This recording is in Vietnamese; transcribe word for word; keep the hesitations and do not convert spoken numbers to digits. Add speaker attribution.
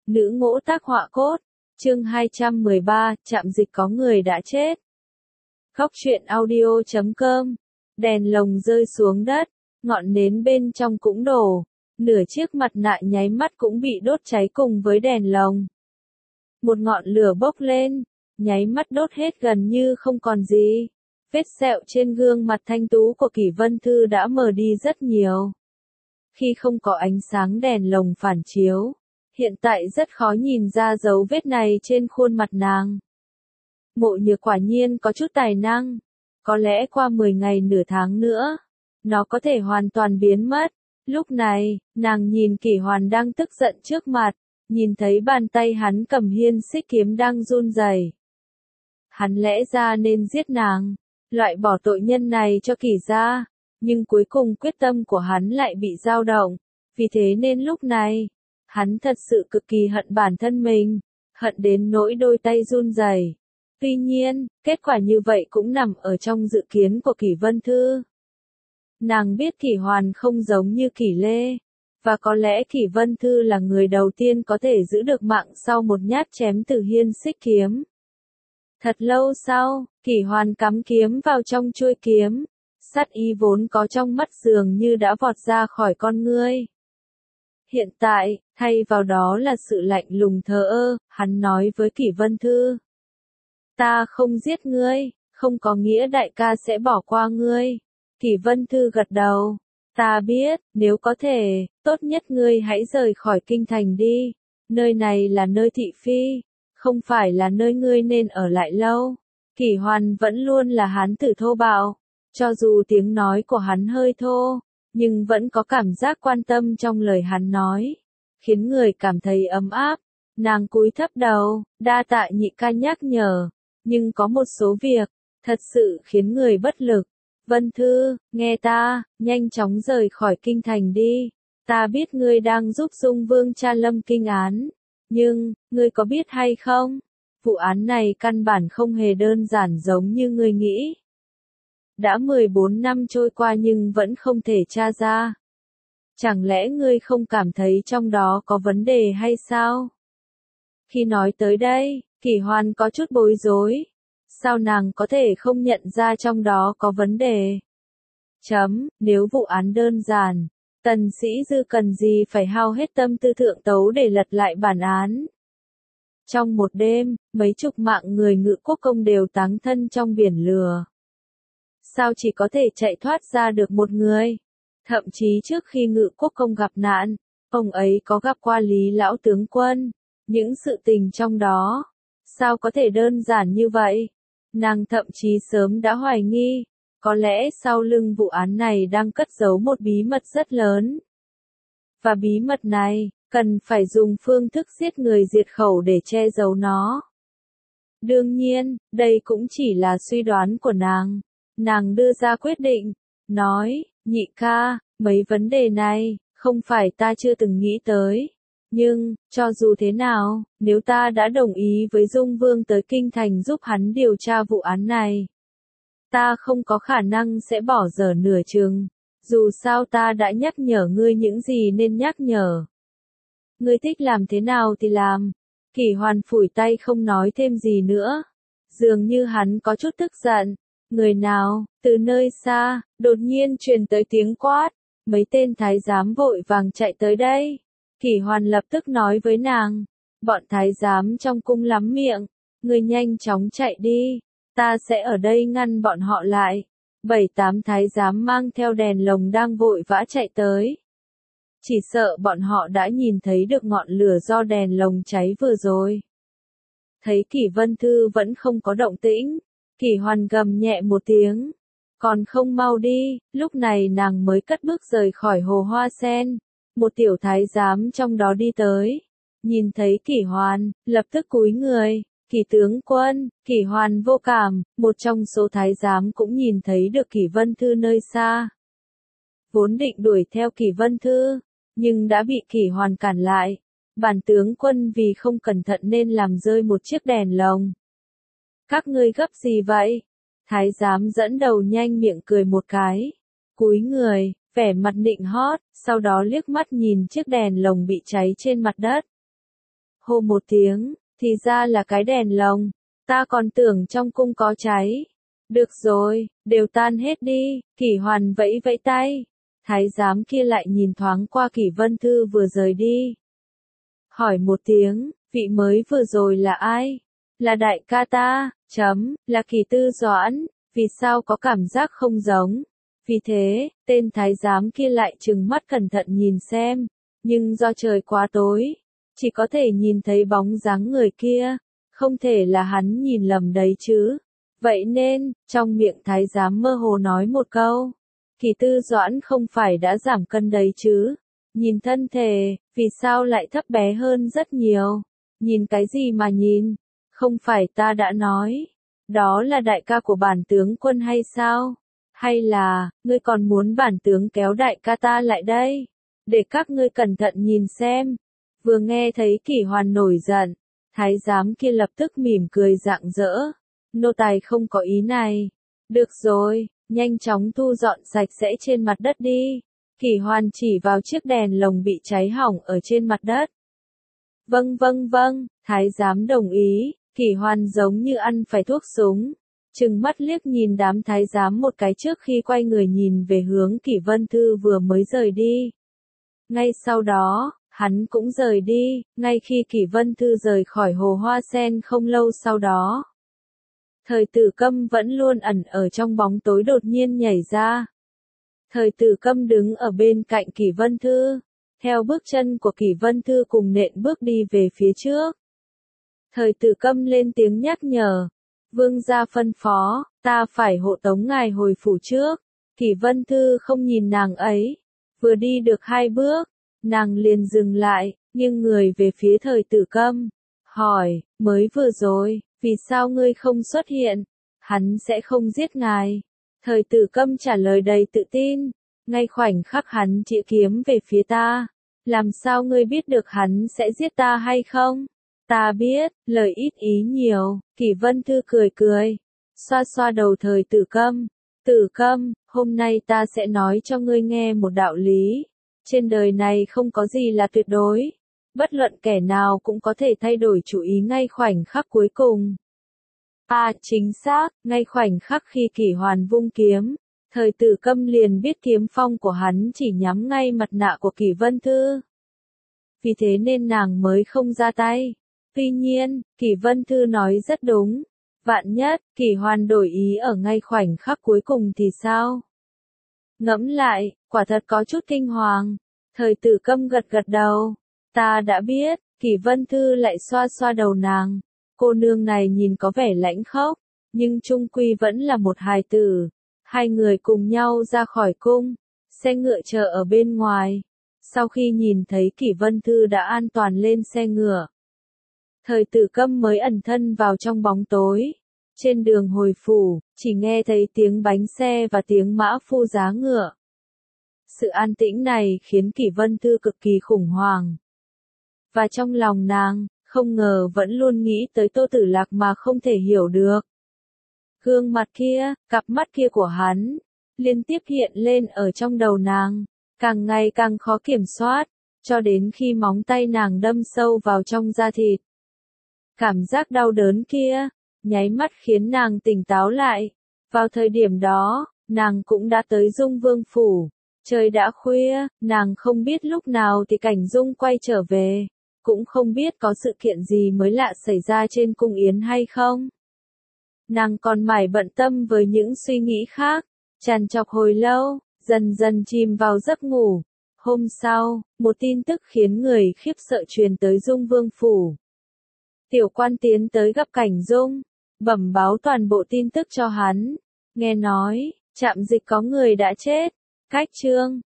Speaker 1: Nữ ngỗ tác họa cốt. Chương hai trăm mười ba, trạm dịch có người đã chết. Góc truyện audio chấm com. Đèn lồng rơi xuống đất, ngọn nến bên trong cũng đổ, nửa chiếc mặt nạ nháy mắt cũng bị đốt cháy cùng với đèn lồng. Một ngọn lửa bốc lên, nháy mắt đốt hết gần như không còn gì. Vết sẹo trên gương mặt thanh tú của Kỷ Vân Thư đã mờ đi rất nhiều. Khi không có ánh sáng đèn lồng phản chiếu, hiện tại rất khó nhìn ra dấu vết này trên khuôn mặt nàng. Mộ Nhược quả nhiên có chút tài năng, có lẽ qua mười ngày nửa tháng nữa, nó có thể hoàn toàn biến mất. Lúc này, nàng nhìn Kỷ Hoàn đang tức giận trước mặt, nhìn thấy bàn tay hắn cầm hiên xích kiếm đang run rẩy. Hắn lẽ ra nên giết nàng, loại bỏ tội nhân này cho Kỷ gia, nhưng cuối cùng quyết tâm của hắn lại bị dao động, vì thế nên lúc này, hắn thật sự cực kỳ hận bản thân mình, hận đến nỗi đôi tay run rẩy. Tuy nhiên, kết quả như vậy cũng nằm ở trong dự kiến của Kỷ Vân Thư. Nàng biết Kỷ Hoàn không giống như Kỷ Lê, và có lẽ Kỷ Vân Thư là người đầu tiên có thể giữ được mạng sau một nhát chém từ hiên xích kiếm. Thật lâu sau, Kỷ Hoàn cắm kiếm vào trong chuôi kiếm, sát ý vốn có trong mắt dường như đã vọt ra khỏi con ngươi. Hiện tại, thay vào đó là sự lạnh lùng thờ ơ, hắn nói với Kỷ Vân Thư. Ta không giết ngươi, không có nghĩa đại ca sẽ bỏ qua ngươi. Kỷ Vân Thư gật đầu. Ta biết, nếu có thể, tốt nhất ngươi hãy rời khỏi kinh thành đi. Nơi này là nơi thị phi, không phải là nơi ngươi nên ở lại lâu. Kỷ Hoàn vẫn luôn là hán tử thô bạo, cho dù tiếng nói của hắn hơi thô, nhưng vẫn có cảm giác quan tâm trong lời hắn nói, khiến người cảm thấy ấm áp. Nàng cúi thấp đầu, đa tạ nhị ca nhắc nhở, nhưng có một số việc, thật sự khiến người bất lực. Vân Thư, nghe ta, nhanh chóng rời khỏi kinh thành đi. Ta biết ngươi đang giúp Dung Vương tra lâm kinh án, nhưng, ngươi có biết hay không? Vụ án này căn bản không hề đơn giản giống như ngươi nghĩ. Đã mười bốn năm trôi qua nhưng vẫn không thể tra ra. Chẳng lẽ ngươi không cảm thấy trong đó có vấn đề hay sao? Khi nói tới đây, Kỷ Hoàn có chút bối rối. Sao nàng có thể không nhận ra trong đó có vấn đề? Chấm, nếu vụ án đơn giản, Tần Sĩ Dư cần gì phải hao hết tâm tư thượng tấu để lật lại bản án? Trong một đêm, mấy chục mạng người Ngự Quốc công đều táng thân trong biển lửa. Sao chỉ có thể chạy thoát ra được một người? Thậm chí trước khi Ngự Quốc công gặp nạn, ông ấy có gặp qua Lý lão tướng quân. Những sự tình trong đó, sao có thể đơn giản như vậy? Nàng thậm chí sớm đã hoài nghi, có lẽ sau lưng vụ án này đang cất giấu một bí mật rất lớn. Và bí mật này, cần phải dùng phương thức giết người diệt khẩu để che giấu nó. Đương nhiên, đây cũng chỉ là suy đoán của nàng. Nàng đưa ra quyết định, nói, nhị ca, mấy vấn đề này, không phải ta chưa từng nghĩ tới. Nhưng, cho dù thế nào, nếu ta đã đồng ý với Dung Vương tới kinh thành giúp hắn điều tra vụ án này, ta không có khả năng sẽ bỏ dở nửa chừng. Dù sao ta đã nhắc nhở ngươi những gì nên nhắc nhở. Ngươi thích làm thế nào thì làm. Kỷ Hoàn phủi tay không nói thêm gì nữa. Dường như hắn có chút tức giận. Người nào, từ nơi xa, đột nhiên truyền tới tiếng quát. Mấy tên thái giám vội vàng chạy tới đây. Kỷ Hoàn lập tức nói với nàng. Bọn thái giám trong cung lắm miệng. Ngươi nhanh chóng chạy đi. Ta sẽ ở đây ngăn bọn họ lại. Bảy tám thái giám mang theo đèn lồng đang vội vã chạy tới. Chỉ sợ bọn họ đã nhìn thấy được ngọn lửa do đèn lồng cháy vừa rồi. Thấy Kỷ Vân Thư vẫn không có động tĩnh, Kỷ Hoàn gầm nhẹ một tiếng. Còn không mau đi, lúc này nàng mới cất bước rời khỏi hồ hoa sen. Một tiểu thái giám trong đó đi tới. Nhìn thấy Kỷ Hoàn, lập tức cúi người. Kỷ tướng quân, Kỷ Hoàn vô cảm, một trong số thái giám cũng nhìn thấy được Kỷ Vân Thư nơi xa. Vốn định đuổi theo Kỷ Vân Thư, nhưng đã bị Kỷ Hoàn cản lại. Bản tướng quân vì không cẩn thận nên làm rơi một chiếc đèn lồng. Các ngươi gấp gì vậy? Thái giám dẫn đầu nhanh miệng cười một cái. Cúi người, vẻ mặt nịnh hót, sau đó liếc mắt nhìn chiếc đèn lồng bị cháy trên mặt đất. hô một tiếng, thì ra là cái đèn lồng, ta còn tưởng trong cung có cháy. Được rồi, đều tan hết đi, Kỷ Hoàn vẫy vẫy tay. Thái giám kia lại nhìn thoáng qua Kỷ Vân Thư vừa rời đi. Hỏi một tiếng, vị mới vừa rồi là ai? Là đại ca ta, chấm, là Kỷ Tư Doãn, vì sao có cảm giác không giống? Vì thế, tên thái giám kia lại trừng mắt cẩn thận nhìn xem, nhưng do trời quá tối, chỉ có thể nhìn thấy bóng dáng người kia, không thể là hắn nhìn lầm đấy chứ. Vậy nên, trong miệng thái giám mơ hồ nói một câu, Kỷ Tư Doãn không phải đã giảm cân đấy chứ? Nhìn thân thể, vì sao lại thấp bé hơn rất nhiều? Nhìn cái gì mà nhìn? Không phải ta đã nói, đó là đại ca của bản tướng quân hay sao? Hay là, ngươi còn muốn bản tướng kéo đại ca ta lại đây? Để các ngươi cẩn thận nhìn xem. Vừa nghe thấy Kỷ Hoàn nổi giận, thái giám kia lập tức mỉm cười rạng rỡ. Nô tài không có ý này. Được rồi, nhanh chóng thu dọn sạch sẽ trên mặt đất đi. Kỷ Hoàn chỉ vào chiếc đèn lồng bị cháy hỏng ở trên mặt đất. Vâng vâng vâng, thái giám đồng ý. Kỷ Hoàn giống như ăn phải thuốc súng, trừng mắt liếc nhìn đám thái giám một cái trước khi quay người nhìn về hướng Kỷ Vân Thư vừa mới rời đi. Ngay sau đó, hắn cũng rời đi, ngay khi Kỷ Vân Thư rời khỏi hồ hoa sen không lâu sau đó. Thời Tử Câm vẫn luôn ẩn ở trong bóng tối đột nhiên nhảy ra. Thời Tử Câm đứng ở bên cạnh Kỷ Vân Thư, theo bước chân của Kỷ Vân Thư cùng nện bước đi về phía trước. Thời Tử Câm lên tiếng nhắc nhở, vương gia phân phó, ta phải hộ tống ngài hồi phủ trước. Kỷ Vân Thư không nhìn nàng ấy, vừa đi được hai bước, nàng liền dừng lại, nghiêng người về phía Thời Tử Câm, hỏi, mới vừa rồi, vì sao ngươi không xuất hiện? Hắn sẽ không giết ngài. Thời Tử Câm trả lời đầy tự tin, ngay khoảnh khắc hắn chĩa kiếm về phía ta, làm sao ngươi biết được hắn sẽ giết ta hay không? Ta biết, lời ít ý nhiều. Kỷ Vân Thư cười cười, xoa xoa đầu Thời Tử Câm. Tử Câm, hôm nay ta sẽ nói cho ngươi nghe một đạo lý. Trên đời này không có gì là tuyệt đối. Bất luận kẻ nào cũng có thể thay đổi chủ ý ngay khoảnh khắc cuối cùng. À, chính xác, ngay khoảnh khắc khi Kỷ Hoàn vung kiếm, Thời Tử Câm liền biết kiếm phong của hắn chỉ nhắm ngay mặt nạ của Kỷ Vân Thư. Vì thế nên nàng mới không ra tay. Tuy nhiên, Kỷ Vân Thư nói rất đúng. Vạn nhất, Kỷ Hoàn đổi ý ở ngay khoảnh khắc cuối cùng thì sao? Ngẫm lại, quả thật có chút kinh hoàng. Thời Tử Câm gật gật đầu. Ta đã biết, Kỷ Vân Thư lại xoa xoa đầu nàng. Cô nương này nhìn có vẻ lãnh khốc, nhưng chung quy vẫn là một hài tử. Hai người cùng nhau ra khỏi cung, xe ngựa chờ ở bên ngoài. Sau khi nhìn thấy Kỷ Vân Thư đã an toàn lên xe ngựa, Thời Tử Câm mới ẩn thân vào trong bóng tối. Trên đường hồi phủ, chỉ nghe thấy tiếng bánh xe và tiếng mã phu giá ngựa. Sự an tĩnh này khiến Kỷ Vân Thư cực kỳ khủng hoảng. Và trong lòng nàng, không ngờ vẫn luôn nghĩ tới Tô Tử Lạc mà không thể hiểu được. Gương mặt kia, cặp mắt kia của hắn, liên tiếp hiện lên ở trong đầu nàng, càng ngày càng khó kiểm soát, cho đến khi móng tay nàng đâm sâu vào trong da thịt. Cảm giác đau đớn kia, nháy mắt khiến nàng tỉnh táo lại. Vào thời điểm đó, nàng cũng đã tới Dung Vương phủ. Trời đã khuya, nàng không biết lúc nào thì Cảnh Dung quay trở về, cũng không biết có sự kiện gì mới lạ xảy ra trên cung yến hay không. Nàng còn mải bận tâm với những suy nghĩ khác, trằn trọc hồi lâu, dần dần chìm vào giấc ngủ. Hôm sau, một tin tức khiến người khiếp sợ truyền tới Dung Vương phủ. Tiểu quan tiến tới gặp Cảnh Dung, bẩm báo toàn bộ tin tức cho hắn. Nghe nói, Trạm Dịch có người đã chết. Cách chương